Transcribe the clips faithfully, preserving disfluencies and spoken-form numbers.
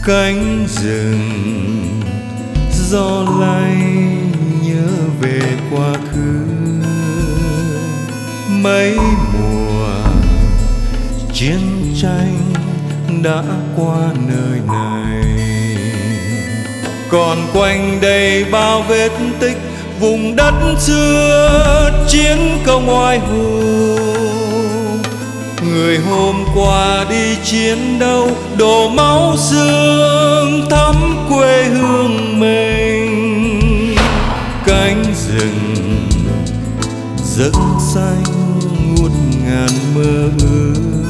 cánh rừng gió lay nhớ về quá khứ. Mấy mùa chiến tranh đã qua nơi này, còn quanh đây bao vết tích vùng đất xưa chiến công oai hùng. Người hôm qua đi chiến đấu đổ máu xương thắm quê hương mình. Cánh rừng rực xanh ngút ngàn mơ ước,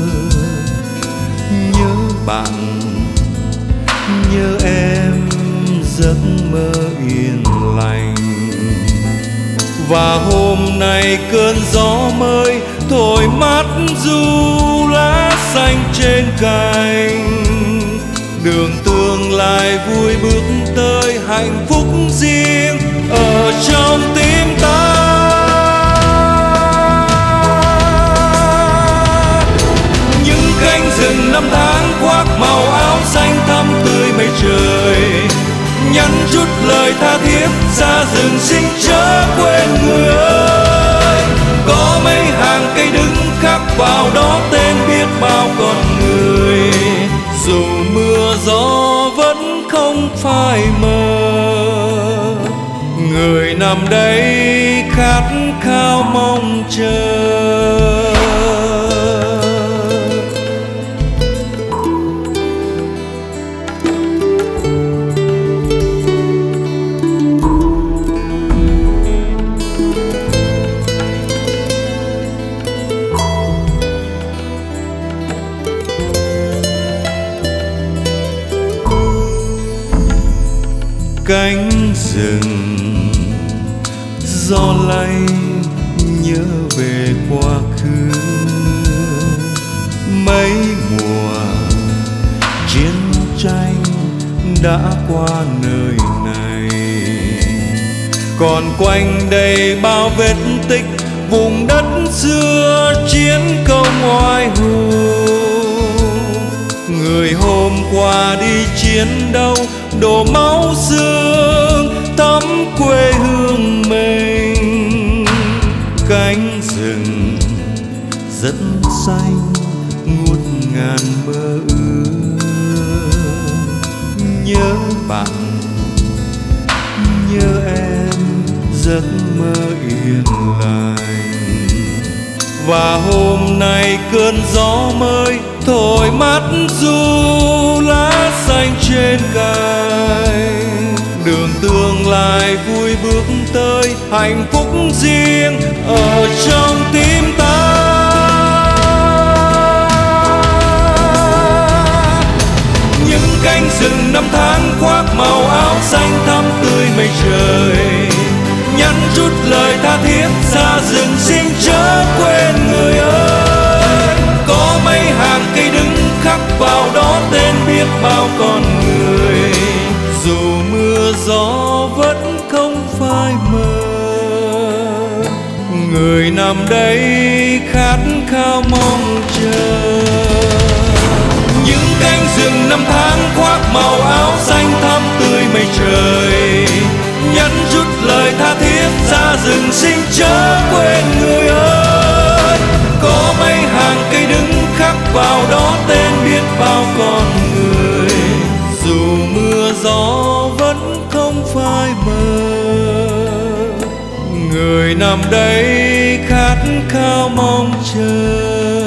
nhớ bạn nhớ em giấc mơ yên lành. Và hôm nay cơn gió mới thổi mát du lá xanh trên cành. Đường tương lai vui bước tới hạnh phúc riêng ở trong tim ta. Những cánh rừng năm tháng khoác màu áo xanh thắm tươi mây trời, nhắn chút lời tha thiết xa rừng sinh chớ quên người ơi. Có mấy hàng cây đứng khắc vào đó tên biết bao con người, dù mưa gió vẫn không phai mờ. Người nằm đây khát khao mong chờ. Cánh rừng gió lay nhớ về quá khứ. Mấy mùa chiến tranh đã qua nơi này, còn quanh đây bao vết tích vùng đất xưa chiến công oai hùng. Người hôm qua đi chiến đấu đổ máu xương thắm quê hương mình. Cánh rừng rất xanh ngút ngàn mơ ước, nhớ bạn nhớ em giấc mơ yên lành. Và hôm nay cơn gió mới thổi mát du lá xanh trên cành. Đường tương lai vui bước tới hạnh phúc riêng ở trong tim ta. Những cánh rừng năm tháng khoác màu áo xanh thắm tươi mây trời, nhắn chút lời tha thiết xa rừng sinh chớ quên người ơi. Có mấy hàng cây đứng khắc vào đó tên biết bao con người, dù mưa gió vẫn không phai mờ. Người nằm đây khát khao mong chờ. Những cánh rừng năm tháng khoác màu áo xanh thắm tươi mây trời, nhắn chút lời tha thiết xa rừng sinh chớ quên người ơi. Có mấy hàng cây đứng khắc vào đó tên biết bao con người, dù mưa gió vẫn không phai mờ. Người nằm đây khát khao mong chờ.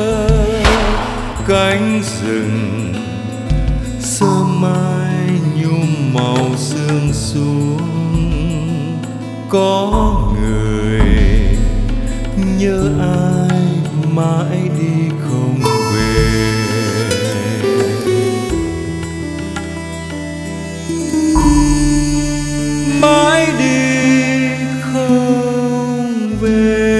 Cánh rừng sớm mai nhung màu sương xuống, có người nhớ ai mãi đi không về. Mãi đi không về.